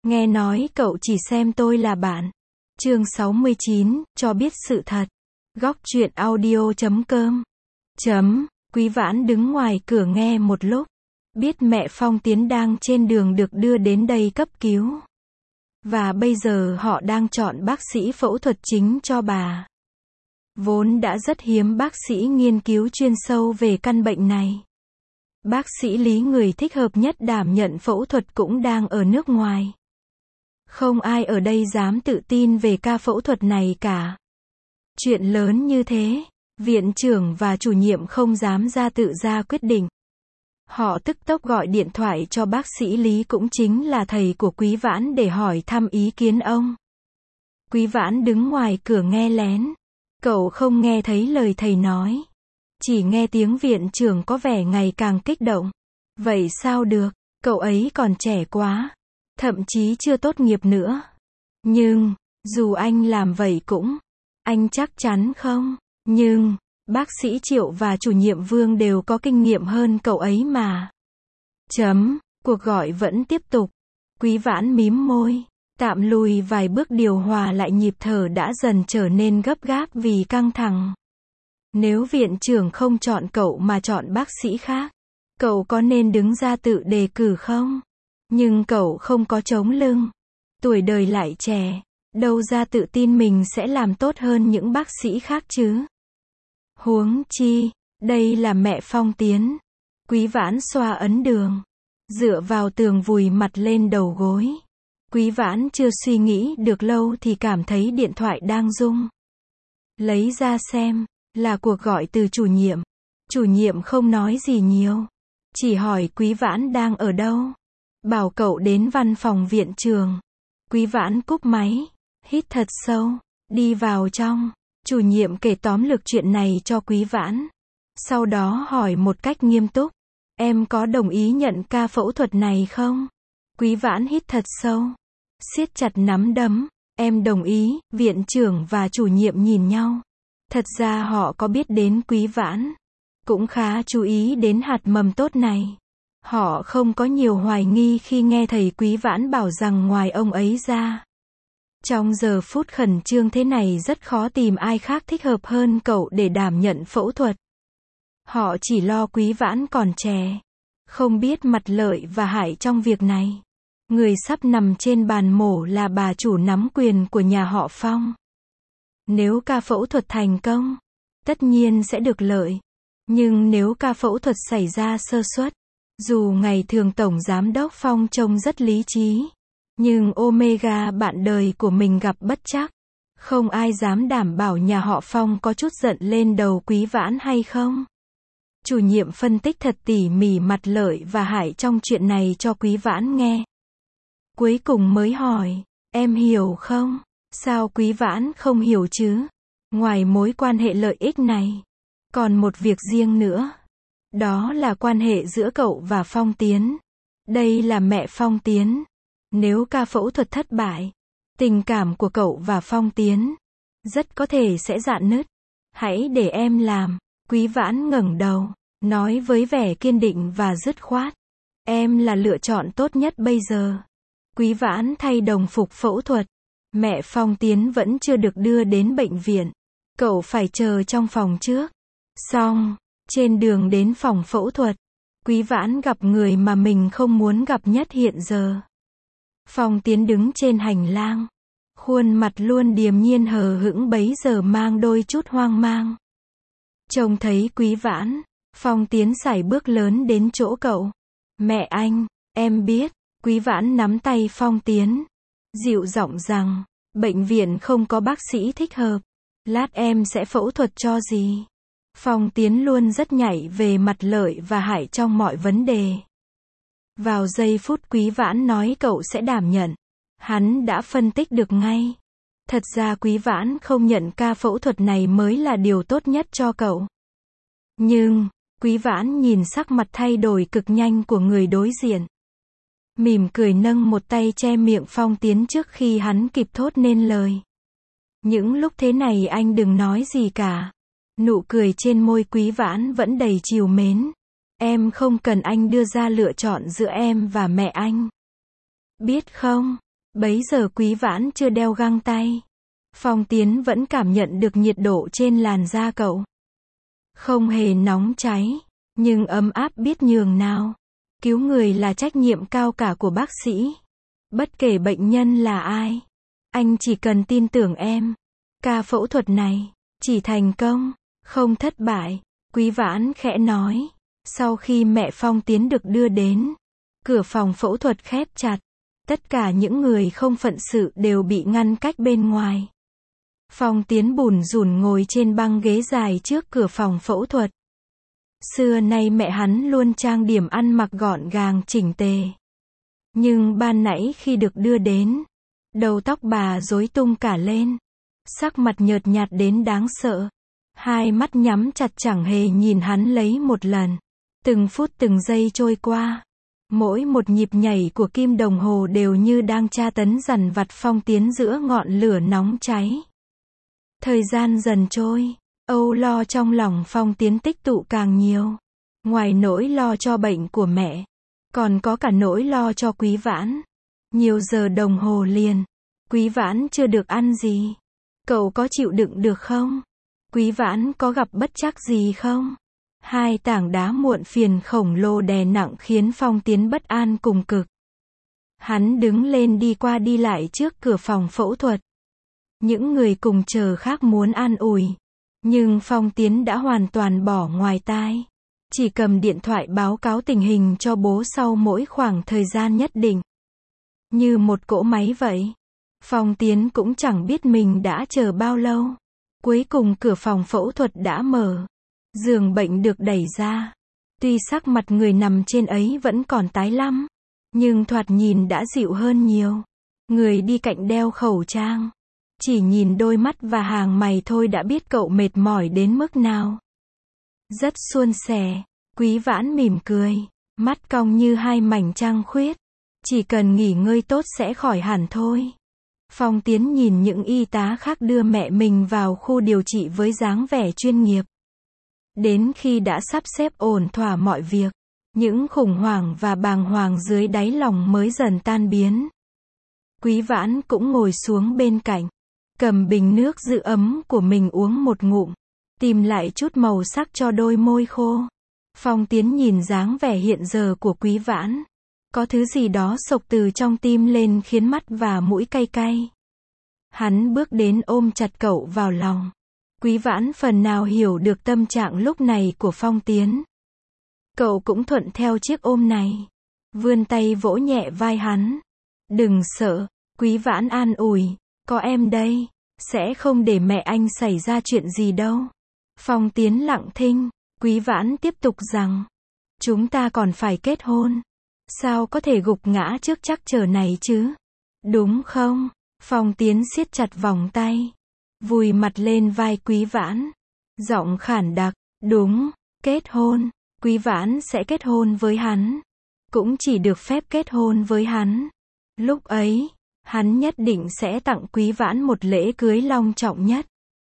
Nghe nói cậu chỉ xem tôi là bạn. Chương 69, cho biết sự thật. Góc truyện audio.com. Quý Vãn đứng ngoài cửa nghe một lúc. Biết mẹ Phong Tiến đang trên đường được đưa đến đây cấp cứu. Và bây giờ họ đang chọn bác sĩ phẫu thuật chính cho bà. Vốn đã rất hiếm bác sĩ nghiên cứu chuyên sâu về căn bệnh này. Bác sĩ Lý người thích hợp nhất đảm nhận phẫu thuật cũng đang ở nước ngoài. Không ai ở đây dám tự tin về ca phẫu thuật này cả. Chuyện lớn như thế, viện trưởng và chủ nhiệm không dám tự ra quyết định. Họ tức tốc gọi điện thoại cho bác sĩ Lý cũng chính là thầy của Quý Vãn để hỏi thăm ý kiến ông. Quý Vãn đứng ngoài cửa nghe lén. Cậu không nghe thấy lời thầy nói. Chỉ nghe tiếng viện trưởng có vẻ ngày càng kích động. Vậy sao được, cậu ấy còn trẻ quá. Thậm chí chưa tốt nghiệp nữa. Nhưng, dù anh làm vậy cũng, anh chắc chắn không? Nhưng, bác sĩ Triệu và chủ nhiệm Vương đều có kinh nghiệm hơn cậu ấy mà. Cuộc gọi vẫn tiếp tục. Quý Vãn mím môi, tạm lùi vài bước điều hòa lại nhịp thở đã dần trở nên gấp gáp vì căng thẳng. Nếu viện trưởng không chọn cậu mà chọn bác sĩ khác, cậu có nên đứng ra tự đề cử không? Nhưng cậu không có chống lưng. Tuổi đời lại trẻ, đâu ra tự tin mình sẽ làm tốt hơn những bác sĩ khác chứ? Huống chi, đây là mẹ Phong Tiến. Quý Vãn xoa ấn đường, dựa vào tường vùi mặt lên đầu gối. Quý Vãn chưa suy nghĩ được lâu thì cảm thấy điện thoại đang rung. Lấy ra xem, là cuộc gọi từ chủ nhiệm. Chủ nhiệm không nói gì nhiều, chỉ hỏi Quý Vãn đang ở đâu. Bảo cậu đến văn phòng viện trưởng. Quý Vãn cúp máy, hít thật sâu, đi vào trong. Chủ nhiệm kể tóm lược chuyện này cho Quý Vãn. Sau đó hỏi một cách nghiêm túc. Em có đồng ý nhận ca phẫu thuật này không? Quý Vãn hít thật sâu, siết chặt nắm đấm. Em đồng ý. Viện trưởng và chủ nhiệm nhìn nhau. Thật ra họ có biết đến Quý Vãn, cũng khá chú ý đến hạt mầm tốt này. Họ không có nhiều hoài nghi khi nghe thầy Quý Vãn bảo rằng ngoài ông ấy ra, trong giờ phút khẩn trương thế này rất khó tìm ai khác thích hợp hơn cậu để đảm nhận phẫu thuật. Họ chỉ lo Quý Vãn còn trẻ, không biết mặt lợi và hại trong việc này. Người sắp nằm trên bàn mổ là bà chủ nắm quyền của nhà họ Phong. Nếu ca phẫu thuật thành công, tất nhiên sẽ được lợi. Nhưng nếu ca phẫu thuật xảy ra sơ suất, dù ngày thường Tổng Giám đốc Phong trông rất lý trí, nhưng Omega bạn đời của mình gặp bất trắc. Không ai dám đảm bảo nhà họ Phong có chút giận lên đầu Quý Vãn hay không. Chủ nhiệm phân tích thật tỉ mỉ mặt lợi và hại trong chuyện này cho Quý Vãn nghe. Cuối cùng mới hỏi, em hiểu không? Sao Quý Vãn không hiểu chứ? Ngoài mối quan hệ lợi ích này, còn một việc riêng nữa. Đó là quan hệ giữa cậu và Phong Tiến. Đây là mẹ Phong Tiến. Nếu ca phẫu thuật thất bại, tình cảm của cậu và Phong Tiến rất có thể sẽ rạn nứt. Hãy để em làm. Quý Vãn ngẩng đầu, nói với vẻ kiên định và dứt khoát. Em là lựa chọn tốt nhất bây giờ. Quý Vãn thay đồng phục phẫu thuật. Mẹ Phong Tiến vẫn chưa được đưa đến bệnh viện. Cậu phải chờ trong phòng trước. Xong, trên đường đến phòng phẫu thuật, Quý Vãn gặp người mà mình không muốn gặp nhất hiện giờ. Phong Tiến đứng trên hành lang. Khuôn mặt luôn điềm nhiên hờ hững bấy giờ mang đôi chút hoang mang. Trông thấy Quý Vãn, Phong Tiến sải bước lớn đến chỗ cậu. Mẹ anh, em biết. Quý Vãn nắm tay Phong Tiến, dịu giọng rằng, bệnh viện không có bác sĩ thích hợp. Lát em sẽ phẫu thuật cho gì? Phong Tiến luôn rất nhạy về mặt lợi và hại trong mọi vấn đề. Vào giây phút Quý Vãn nói cậu sẽ đảm nhận, hắn đã phân tích được ngay. Thật ra Quý Vãn không nhận ca phẫu thuật này mới là điều tốt nhất cho cậu. Nhưng, Quý Vãn nhìn sắc mặt thay đổi cực nhanh của người đối diện. Mỉm cười nâng một tay che miệng Phong Tiến trước khi hắn kịp thốt nên lời. Những lúc thế này anh đừng nói gì cả. Nụ cười trên môi Quý Vãn vẫn đầy trìu mến. Em không cần anh đưa ra lựa chọn giữa em và mẹ anh. Biết không, Bấy giờ Quý Vãn chưa đeo găng tay. Phong Tiến vẫn cảm nhận được nhiệt độ trên làn da cậu. Không hề nóng cháy, nhưng ấm áp biết nhường nào. Cứu người là trách nhiệm cao cả của bác sĩ. Bất kể bệnh nhân là ai, anh chỉ cần tin tưởng em. Ca phẫu thuật này, chỉ thành công, không thất bại. Quý Vãn khẽ nói. Sau khi mẹ Phong Tiến được đưa đến, cửa phòng phẫu thuật khép chặt. Tất cả những người không phận sự đều bị ngăn cách bên ngoài. Phong Tiến bủn rủn ngồi trên băng ghế dài trước cửa phòng phẫu thuật. Xưa nay mẹ hắn luôn trang điểm ăn mặc gọn gàng chỉnh tề. Nhưng ban nãy khi được đưa đến, đầu tóc bà rối tung cả lên. Sắc mặt nhợt nhạt đến đáng sợ. Hai mắt nhắm chặt chẳng hề nhìn hắn lấy một lần. Từng phút từng giây trôi qua. Mỗi một nhịp nhảy của kim đồng hồ đều như đang tra tấn dằn vặt Phong Tiến giữa ngọn lửa nóng cháy. Thời gian dần trôi, âu lo trong lòng Phong Tiến tích tụ càng nhiều. Ngoài nỗi lo cho bệnh của mẹ, còn có cả nỗi lo cho Quý Vãn. Nhiều giờ đồng hồ liền, Quý Vãn chưa được ăn gì. Cậu có chịu đựng được không? Quý Vãn có gặp bất trắc gì không? Hai tảng đá muộn phiền khổng lồ đè nặng khiến Phong Tiến bất an cùng cực. Hắn đứng lên đi qua đi lại trước cửa phòng phẫu thuật. Những người cùng chờ khác muốn an ủi. Nhưng Phong Tiến đã hoàn toàn bỏ ngoài tai. Chỉ cầm điện thoại báo cáo tình hình cho bố sau mỗi khoảng thời gian nhất định. Như một cỗ máy vậy. Phong Tiến cũng chẳng biết mình đã chờ bao lâu. Cuối cùng cửa phòng phẫu thuật đã mở. Giường bệnh được đẩy ra. Tuy sắc mặt người nằm trên ấy vẫn còn tái lắm, nhưng thoạt nhìn đã dịu hơn nhiều. Người đi cạnh đeo khẩu trang. Chỉ nhìn đôi mắt và hàng mày thôi đã biết cậu mệt mỏi đến mức nào. Rất suôn sẻ. Quý Vãn mỉm cười. Mắt cong như hai mảnh trăng khuyết. Chỉ cần nghỉ ngơi tốt sẽ khỏi hẳn thôi. Phong Tiến nhìn những y tá khác đưa mẹ mình vào khu điều trị với dáng vẻ chuyên nghiệp. Đến khi đã sắp xếp ổn thỏa mọi việc, những khủng hoảng và bàng hoàng dưới đáy lòng mới dần tan biến. Quý Vãn cũng ngồi xuống bên cạnh, cầm bình nước giữ ấm của mình uống một ngụm, tìm lại chút màu sắc cho đôi môi khô. Phong Tiến nhìn dáng vẻ hiện giờ của Quý Vãn. Có thứ gì đó xộc từ trong tim lên khiến mắt và mũi cay cay. Hắn bước đến ôm chặt cậu vào lòng. Quý Vãn phần nào hiểu được tâm trạng lúc này của Phong Tiến. Cậu cũng thuận theo chiếc ôm này. Vươn tay vỗ nhẹ vai hắn. Đừng sợ, Quý Vãn an ủi. Có em đây, sẽ không để mẹ anh xảy ra chuyện gì đâu. Phong Tiến lặng thinh. Quý Vãn tiếp tục rằng. Chúng ta còn phải kết hôn. Sao có thể gục ngã trước trắc trở này chứ? Đúng không? Phong Tiến siết chặt vòng tay. Vùi mặt lên vai Quý Vãn. Giọng khản đặc. Đúng, kết hôn. Quý Vãn sẽ kết hôn với hắn. Cũng chỉ được phép kết hôn với hắn. Lúc ấy, hắn nhất định sẽ tặng Quý Vãn một lễ cưới long trọng nhất.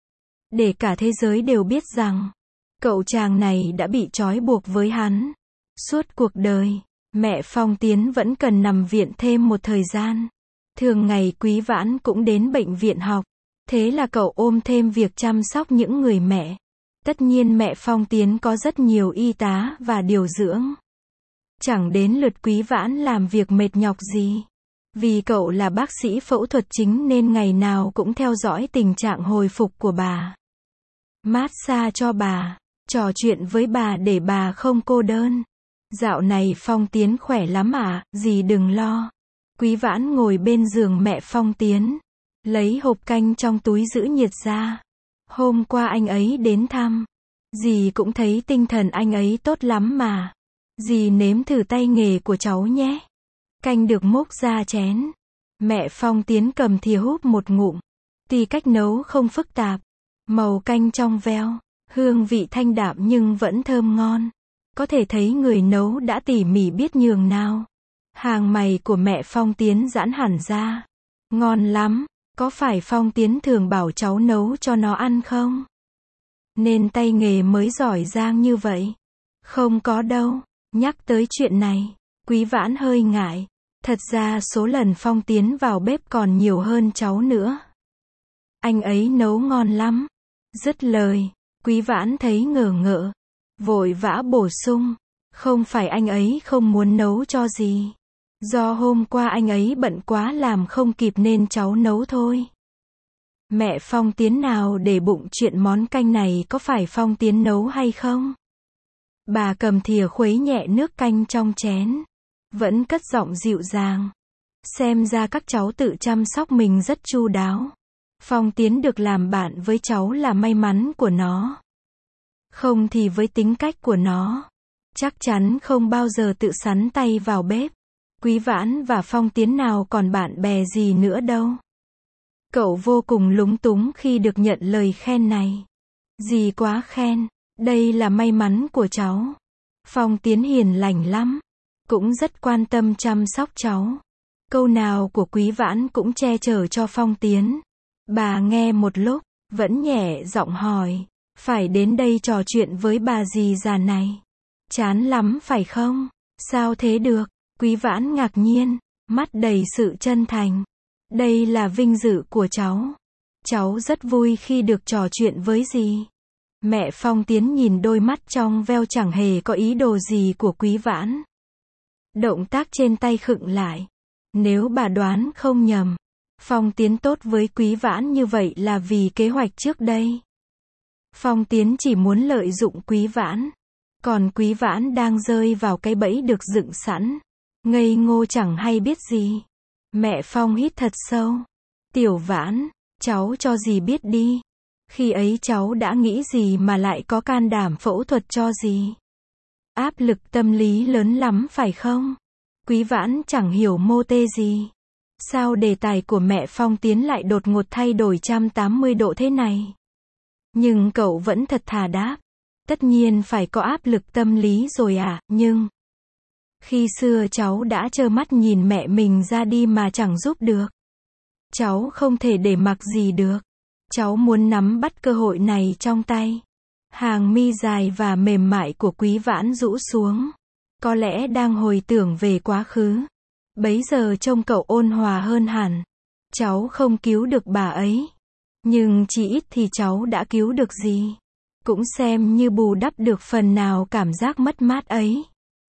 Để cả thế giới đều biết rằng, cậu chàng này đã bị trói buộc với hắn. Suốt cuộc đời, mẹ Phong Tiến vẫn cần nằm viện thêm một thời gian. Thường ngày Quý Vãn cũng đến bệnh viện học. Thế là cậu ôm thêm việc chăm sóc những người mẹ. Tất nhiên mẹ Phong Tiến có rất nhiều y tá và điều dưỡng. Chẳng đến lượt Quý Vãn làm việc mệt nhọc gì. Vì cậu là bác sĩ phẫu thuật chính nên ngày nào cũng theo dõi tình trạng hồi phục của bà. Massage cho bà, trò chuyện với bà để bà không cô đơn. Dạo này Phong Tiến khỏe lắm ạ, dì đừng lo. Quý Vãn ngồi bên giường mẹ Phong Tiến, lấy hộp canh trong túi giữ nhiệt ra. Hôm qua anh ấy đến thăm, dì cũng thấy tinh thần anh ấy tốt lắm mà. Dì nếm thử tay nghề của cháu nhé. Canh được múc ra chén. Mẹ Phong Tiến cầm thìa húp một ngụm. Tuy cách nấu không phức tạp, màu canh trong veo, hương vị thanh đạm nhưng vẫn thơm ngon. Có thể thấy người nấu đã tỉ mỉ biết nhường nào. Hàng mày của mẹ Phong Tiến giãn hẳn ra. Ngon lắm, có phải Phong Tiến thường bảo cháu nấu cho nó ăn không? Nên tay nghề mới giỏi giang như vậy. Không có đâu, nhắc tới chuyện này, Quý Vãn hơi ngại. Thật ra số lần Phong tiến vào bếp còn nhiều hơn cháu nữa. Anh ấy nấu ngon lắm. Dứt lời, Quý Vãn thấy ngờ ngợ, vội vã bổ sung, không phải anh ấy không muốn nấu cho gì. Do hôm qua anh ấy bận quá làm không kịp nên cháu nấu thôi. Mẹ Phong Tiến nào để bụng chuyện món canh này có phải Phong Tiến nấu hay không? Bà cầm thìa khuấy nhẹ nước canh trong chén, vẫn cất giọng dịu dàng. Xem ra các cháu tự chăm sóc mình rất chu đáo. Phong Tiến được làm bạn với cháu là may mắn của nó. Không thì với tính cách của nó, chắc chắn không bao giờ tự sắn tay vào bếp. Quý Vãn và Phong Tiến nào còn bạn bè gì nữa đâu. Cậu vô cùng lúng túng khi được nhận lời khen này. Gì quá khen, đây là may mắn của cháu. Phong Tiến hiền lành lắm, cũng rất quan tâm chăm sóc cháu. Câu nào của Quý Vãn cũng che chở cho Phong Tiến. Bà nghe một lúc, vẫn nhẹ giọng hỏi, phải đến đây trò chuyện với bà dì già này. Chán lắm phải không? Sao thế được? Quý Vãn ngạc nhiên, mắt đầy sự chân thành. Đây là vinh dự của cháu. Cháu rất vui khi được trò chuyện với dì. Mẹ Phong Tiến nhìn đôi mắt trong veo chẳng hề có ý đồ gì của Quý Vãn. Động tác trên tay khựng lại. Nếu bà đoán không nhầm, Phong Tiến tốt với Quý Vãn như vậy là vì kế hoạch trước đây. Phong Tiến chỉ muốn lợi dụng Quý Vãn, còn Quý Vãn đang rơi vào cái bẫy được dựng sẵn. Ngây ngô chẳng hay biết gì. Mẹ Phong hít thật sâu. Tiểu Vãn, cháu cho dì biết đi. Khi ấy cháu đã nghĩ gì mà lại có can đảm phẫu thuật cho dì? Áp lực tâm lý lớn lắm phải không? Quý Vãn chẳng hiểu mô tê gì. Sao đề tài của mẹ Phong Tiến lại đột ngột thay đổi 180 độ thế này? Nhưng cậu vẫn thật thà đáp. Tất nhiên phải có áp lực tâm lý rồi à, nhưng... Khi xưa cháu đã trơ mắt nhìn mẹ mình ra đi mà chẳng giúp được. Cháu không thể để mặc gì được. Cháu muốn nắm bắt cơ hội này trong tay. Hàng mi dài và mềm mại của Quý Vãn rũ xuống. Có lẽ đang hồi tưởng về quá khứ. Bấy giờ trông cậu ôn hòa hơn hẳn. Cháu không cứu được bà ấy. Nhưng chỉ ít thì cháu đã cứu được gì. Cũng xem như bù đắp được phần nào cảm giác mất mát ấy.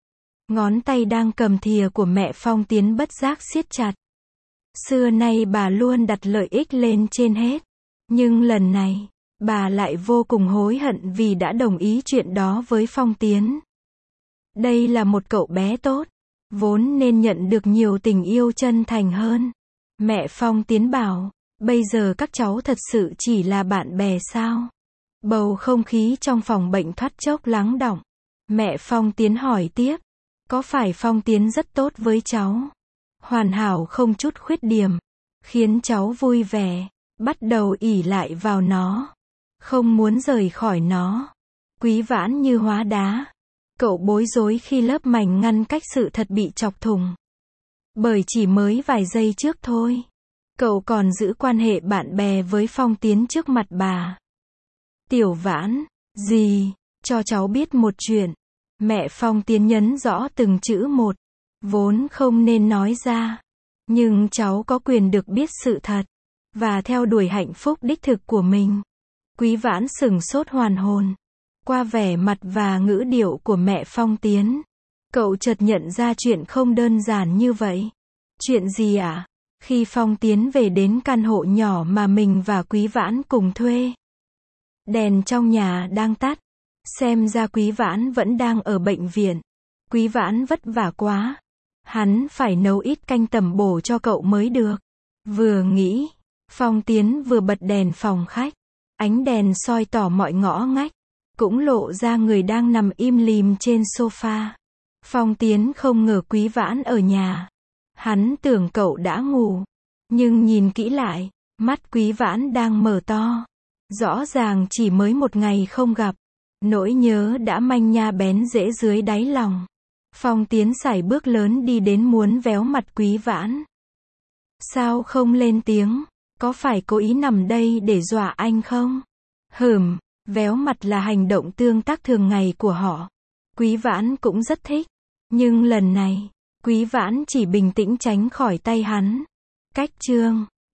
Ngón tay đang cầm thìa của mẹ Phong Tiến bất giác siết chặt. Xưa nay bà luôn đặt lợi ích lên trên hết. Nhưng lần này, bà lại vô cùng hối hận vì đã đồng ý chuyện đó với Phong Tiến. Đây là một cậu bé tốt, vốn nên nhận được nhiều tình yêu chân thành hơn. Mẹ Phong Tiến bảo, bây giờ các cháu thật sự chỉ là bạn bè sao? Bầu không khí trong phòng bệnh thoát chốc lắng đọng. Mẹ Phong Tiến hỏi tiếp, có phải Phong Tiến rất tốt với cháu? Hoàn hảo không chút khuyết điểm, khiến cháu vui vẻ, bắt đầu ỷ lại vào nó, không muốn rời khỏi nó. Quý Vãn như hóa đá. Cậu bối rối khi lớp mảnh ngăn cách sự thật bị chọc thủng. Bởi chỉ mới vài giây trước thôi, cậu còn giữ quan hệ bạn bè với Phong Tiến trước mặt bà. Tiểu Vãn, dì, cho cháu biết một chuyện. Mẹ Phong Tiến nhấn rõ từng chữ một. Vốn không nên nói ra. Nhưng cháu có quyền được biết sự thật. Và theo đuổi hạnh phúc đích thực của mình. Quý Vãn sửng sốt hoàn hồn. Qua vẻ mặt và ngữ điệu của mẹ Phong Tiến, cậu chợt nhận ra chuyện không đơn giản như vậy. Chuyện gì ạ? Khi Phong Tiến về đến căn hộ nhỏ mà mình và Quý Vãn cùng thuê. Đèn trong nhà đang tắt. Xem ra Quý Vãn vẫn đang ở bệnh viện. Quý Vãn vất vả quá. Hắn phải nấu ít canh tẩm bổ cho cậu mới được. Vừa nghĩ, Phong Tiến vừa bật đèn phòng khách. Ánh đèn soi tỏ mọi ngõ ngách. Cũng lộ ra người đang nằm im lìm trên sofa. Phong Tiến không ngờ Quý Vãn ở nhà. Hắn tưởng cậu đã ngủ. Nhưng nhìn kỹ lại, mắt Quý Vãn đang mở to. Rõ ràng chỉ mới một ngày không gặp. Nỗi nhớ đã manh nha bén rễ dưới đáy lòng. Phong Tiến sải bước lớn đi đến muốn véo mặt Quý Vãn. Sao không lên tiếng? Có phải cố ý nằm đây để dọa anh không? Véo mặt là hành động tương tác thường ngày của họ. Quý Vãn cũng rất thích. Nhưng lần này, Quý Vãn chỉ bình tĩnh tránh khỏi tay hắn. Cách chương